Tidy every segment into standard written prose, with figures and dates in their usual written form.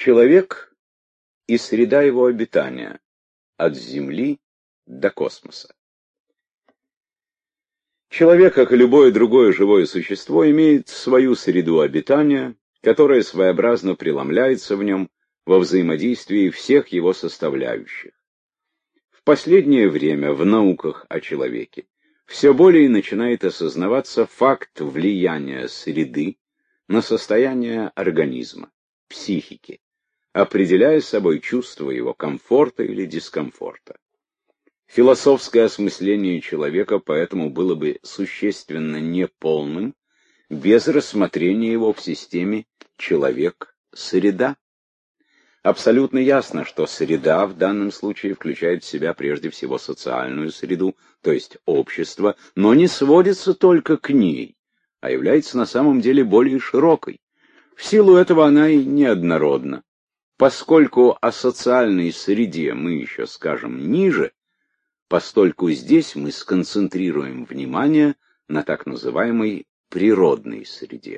Человек и среда его обитания от Земли до космоса. Человек, как и любое другое живое существо, имеет свою среду обитания, которая своеобразно преломляется в нем во взаимодействии всех его составляющих. В последнее время в науках о человеке все более начинает осознаваться факт влияния среды на состояние организма, психики, определяя собой чувство его комфорта или дискомфорта. Философское осмысление человека поэтому было бы существенно неполным без рассмотрения его в системе человек-среда. Абсолютно ясно, что среда в данном случае включает в себя прежде всего социальную среду, то есть общество, но не сводится только к ней, а является на самом деле более широкой. В силу этого она и неоднородна. Поскольку о социальной среде мы еще скажем ниже, постольку здесь мы сконцентрируем внимание на так называемой природной среде.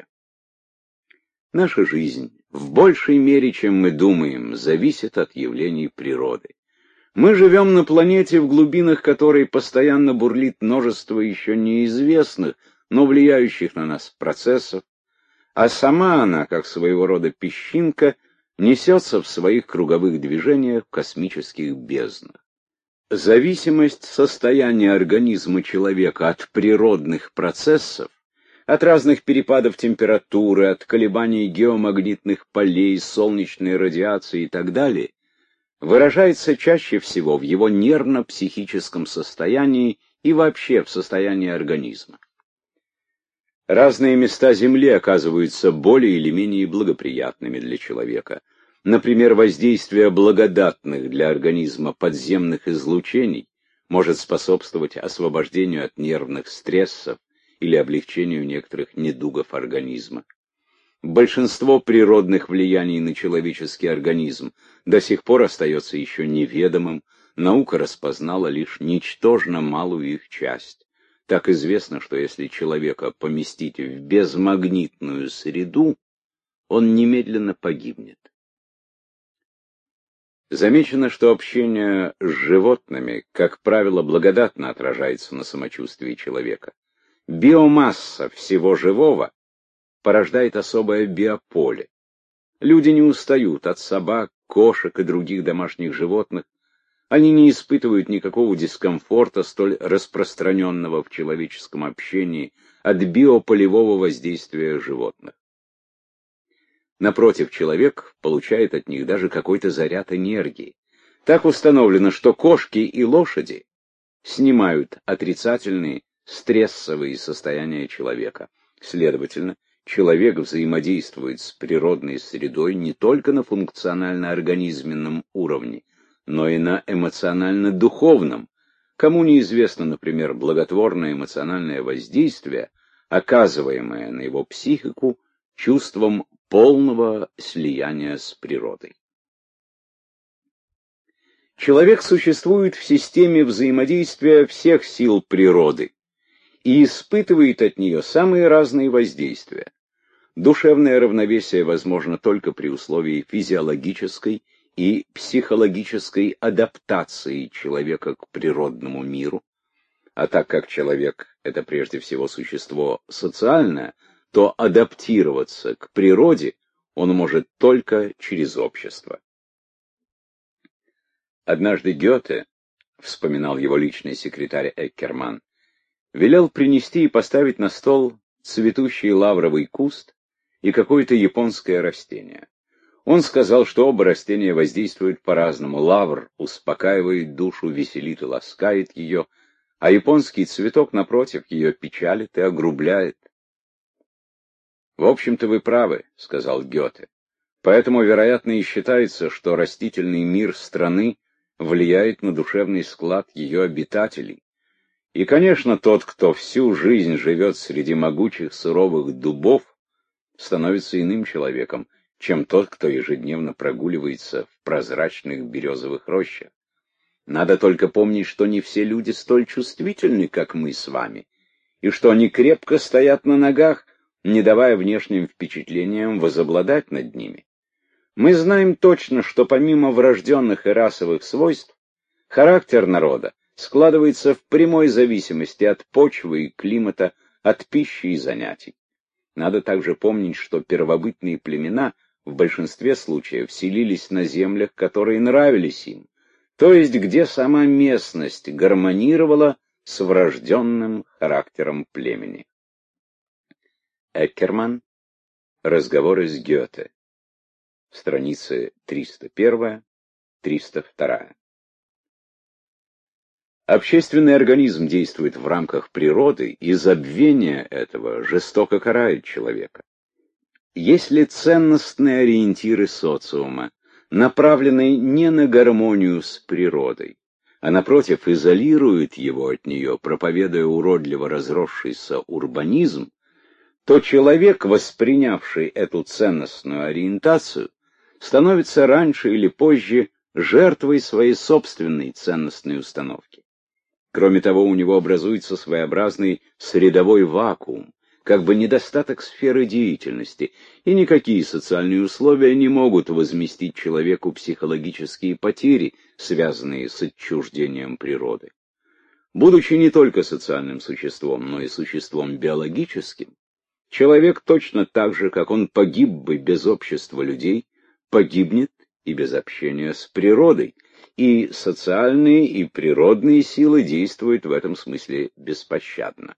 Наша жизнь в большей мере, чем мы думаем, зависит от явлений природы. Мы живем на планете, в глубинах которой постоянно бурлит множество еще неизвестных, но влияющих на нас процессов, а сама она, как своего рода песчинка, несется в своих круговых движениях в космических безднах. Зависимость состояния организма человека от природных процессов, от разных перепадов температуры, от колебаний геомагнитных полей, солнечной радиации и так далее, выражается чаще всего в его нервно-психическом состоянии и вообще в состоянии организма. Разные места Земли оказываются более или менее благоприятными для человека. Например, воздействие благодатных для организма подземных излучений может способствовать освобождению от нервных стрессов или облегчению некоторых недугов организма. Большинство природных влияний на человеческий организм до сих пор остается еще неведомым, наука распознала лишь ничтожно малую их часть. Так известно, что если человека поместить в безмагнитную среду, он немедленно погибнет. Замечено, что общение с животными, как правило, благодатно отражается на самочувствии человека. Биомасса всего живого порождает особое биополе. Люди не устают от собак, кошек и других домашних животных. Они не испытывают никакого дискомфорта, столь распространенного в человеческом общении, от биополевого воздействия животных. Напротив, человек получает от них даже какой-то заряд энергии. Так установлено, что кошки и лошади снимают отрицательные стрессовые состояния человека. Следовательно, человек взаимодействует с природной средой не только на функционально-организменном уровне, но и на эмоционально-духовном. Кому неизвестно, например, благотворное эмоциональное воздействие, оказываемое на его психику чувством полного слияния с природой. Человек существует в системе взаимодействия всех сил природы и испытывает от нее самые разные воздействия. Душевное равновесие возможно только при условии физиологической и психологической адаптации человека к природному миру, а так как человек — это прежде всего существо социальное, то адаптироваться к природе он может только через общество. Однажды Гёте, вспоминал его личный секретарь Эккерман, велел принести и поставить на стол цветущий лавровый куст и какое-то японское растение. Он сказал, что оба растения воздействуют по-разному. Лавр успокаивает душу, веселит и ласкает ее, а японский цветок, напротив, ее печалит и огрубляет. «В общем-то, вы правы», — сказал Гёте. «Поэтому, вероятно, и считается, что растительный мир страны влияет на душевный склад ее обитателей. И, конечно, тот, кто всю жизнь живет среди могучих суровых дубов, становится иным человеком, чем тот, кто ежедневно прогуливается в прозрачных березовых рощах. Надо только помнить, что не все люди столь чувствительны, как мы с вами, и что они крепко стоят на ногах, не давая внешним впечатлениям возобладать над ними. Мы знаем точно, что помимо врожденных и расовых свойств, характер народа складывается в прямой зависимости от почвы и климата, от пищи и занятий. Надо также помнить, что первобытные племена в большинстве случаев селились на землях, которые нравились им, то есть где сама местность гармонировала с врожденным характером племени. Эккерман. Разговоры с Гёте. Страницы 301-302. Общественный организм действует в рамках природы, и забвение этого жестоко карает человека. Если ценностные ориентиры социума направлены не на гармонию с природой, а напротив изолируют его от нее, проповедуя уродливо разросшийся урбанизм, то человек, воспринявший эту ценностную ориентацию, становится раньше или позже жертвой своей собственной ценностной установки. Кроме того, у него образуется своеобразный средовой вакуум, как бы недостаток сферы деятельности, и никакие социальные условия не могут возместить человеку психологические потери, связанные с отчуждением природы. Будучи не только социальным существом, но и существом биологическим, человек точно так же, как он погиб бы без общества людей, погибнет и без общения с природой, и социальные и природные силы действуют в этом смысле беспощадно.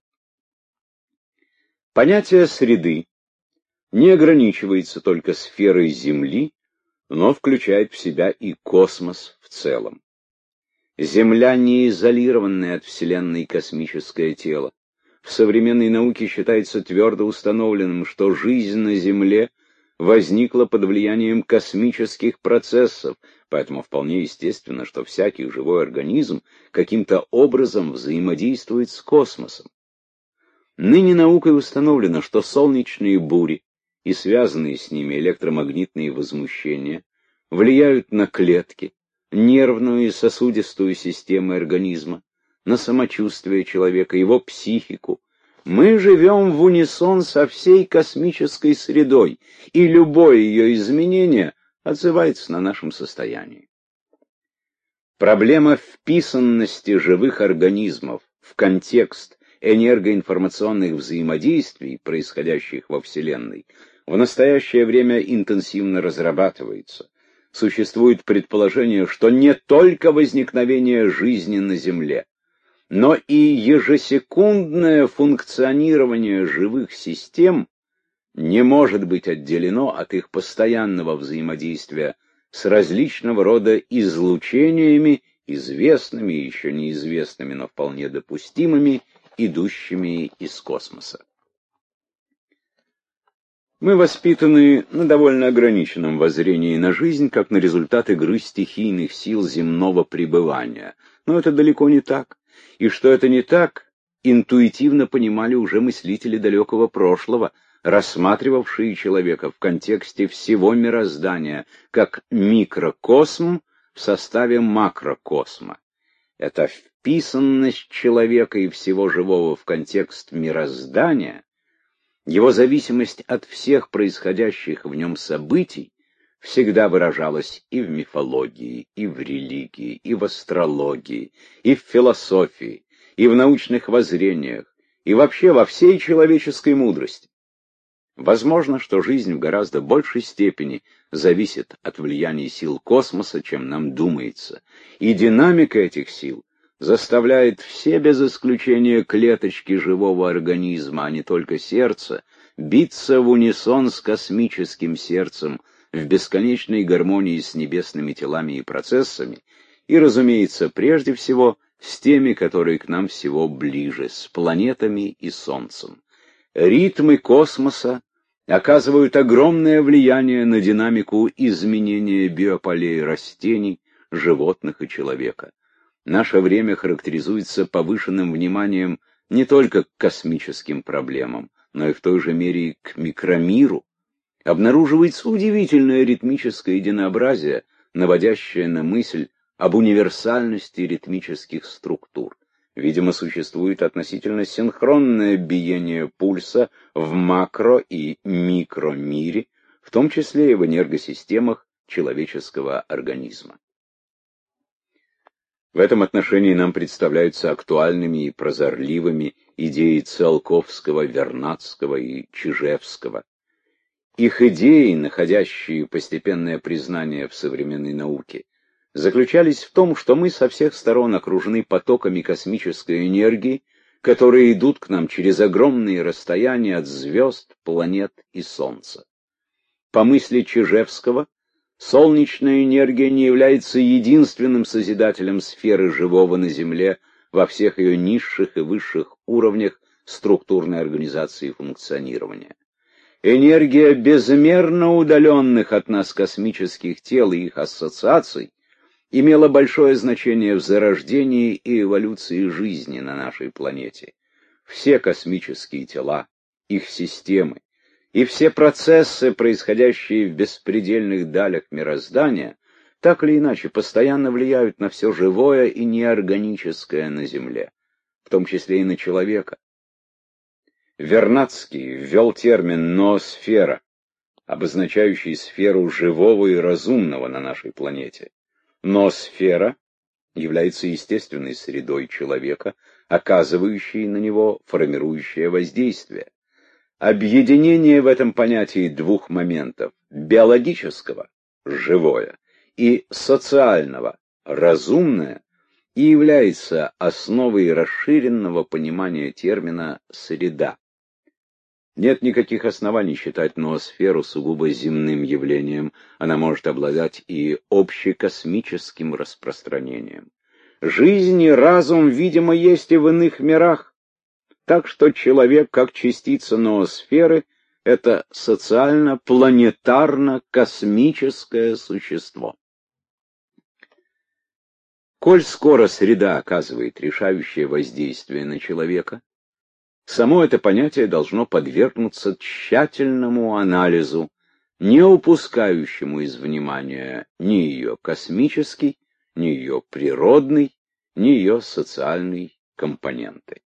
Понятие среды не ограничивается только сферой Земли, но включает в себя и космос в целом. Земля не изолированное от Вселенной космическое тело. В современной науке считается твердо установленным, что жизнь на Земле возникла под влиянием космических процессов, поэтому вполне естественно, что всякий живой организм каким-то образом взаимодействует с космосом. Ныне наукой установлено, что солнечные бури и связанные с ними электромагнитные возмущения влияют на клетки, нервную и сосудистую системы организма, на самочувствие человека, его психику. Мы живем в унисон со всей космической средой, и любое ее изменение отзывается на нашем состоянии. Проблема вписанности живых организмов в контекст энергоинформационных взаимодействий, происходящих во Вселенной, в настоящее время интенсивно разрабатывается. Существует предположение, что не только возникновение жизни на Земле, но и ежесекундное функционирование живых систем не может быть отделено от их постоянного взаимодействия с различного рода излучениями, известными и еще неизвестными, но вполне допустимыми, идущими из космоса. Мы воспитаны на довольно ограниченном воззрении на жизнь, как на результат игры стихийных сил земного пребывания. Но это далеко не так. И что это не так, интуитивно понимали уже мыслители далекого прошлого, рассматривавшие человека в контексте всего мироздания, как микрокосм в составе макрокосма. Эта вписанность человека и всего живого в контекст мироздания, его зависимость от всех происходящих в нем событий, всегда выражалась и в мифологии, и в религии, и в астрологии, и в философии, и в научных воззрениях, и вообще во всей человеческой мудрости. Возможно, что жизнь в гораздо большей степени зависит от влияния сил космоса, чем нам думается, и динамика этих сил заставляет все без исключения клеточки живого организма, а не только сердце, биться в унисон с космическим сердцем, в бесконечной гармонии с небесными телами и процессами, и, разумеется, прежде всего с теми, которые к нам всего ближе, с планетами и Солнцем. Ритмы космоса оказывают огромное влияние на динамику изменения биополей растений, животных и человека. Наше время характеризуется повышенным вниманием не только к космическим проблемам, но и в той же мере к микромиру. Обнаруживается удивительное ритмическое единообразие, наводящее на мысль об универсальности ритмических структур. Видимо, существует относительно синхронное биение пульса в макро- и микромире, в том числе и в энергосистемах человеческого организма. В этом отношении нам представляются актуальными и прозорливыми идеи Циолковского, Вернадского и Чижевского. Их идеи, находящие постепенное признание в современной науке, заключались в том, что мы со всех сторон окружены потоками космической энергии, которые идут к нам через огромные расстояния от звезд, планет и Солнца. По мысли Чижевского, солнечная энергия не является единственным созидателем сферы живого на Земле во всех ее низших и высших уровнях структурной организации и функционирования. Энергия безмерно удаленных от нас космических тел и их ассоциаций имела большое значение в зарождении и эволюции жизни на нашей планете. Все космические тела, их системы и все процессы, происходящие в беспредельных далях мироздания, так или иначе постоянно влияют на все живое и неорганическое на Земле, в том числе и на человека. Вернадский ввел термин «ноосфера», обозначающий сферу живого и разумного на нашей планете. Ноосфера является естественной средой человека, оказывающей на него формирующее воздействие. Объединение в этом понятии двух моментов – биологического – живое и социального – разумное – и является основой расширенного понимания термина «среда». Нет никаких оснований считать ноосферу сугубо земным явлением, она может обладать и общекосмическим распространением. Жизнь и разум, видимо, есть и в иных мирах, так что человек, как частица ноосферы, это социально-планетарно-космическое существо. Коль скоро среда оказывает решающее воздействие на человека, само это понятие должно подвергнуться тщательному анализу, не упускающему из внимания ни ее космический, ни ее природный, ни ее социальный компоненты.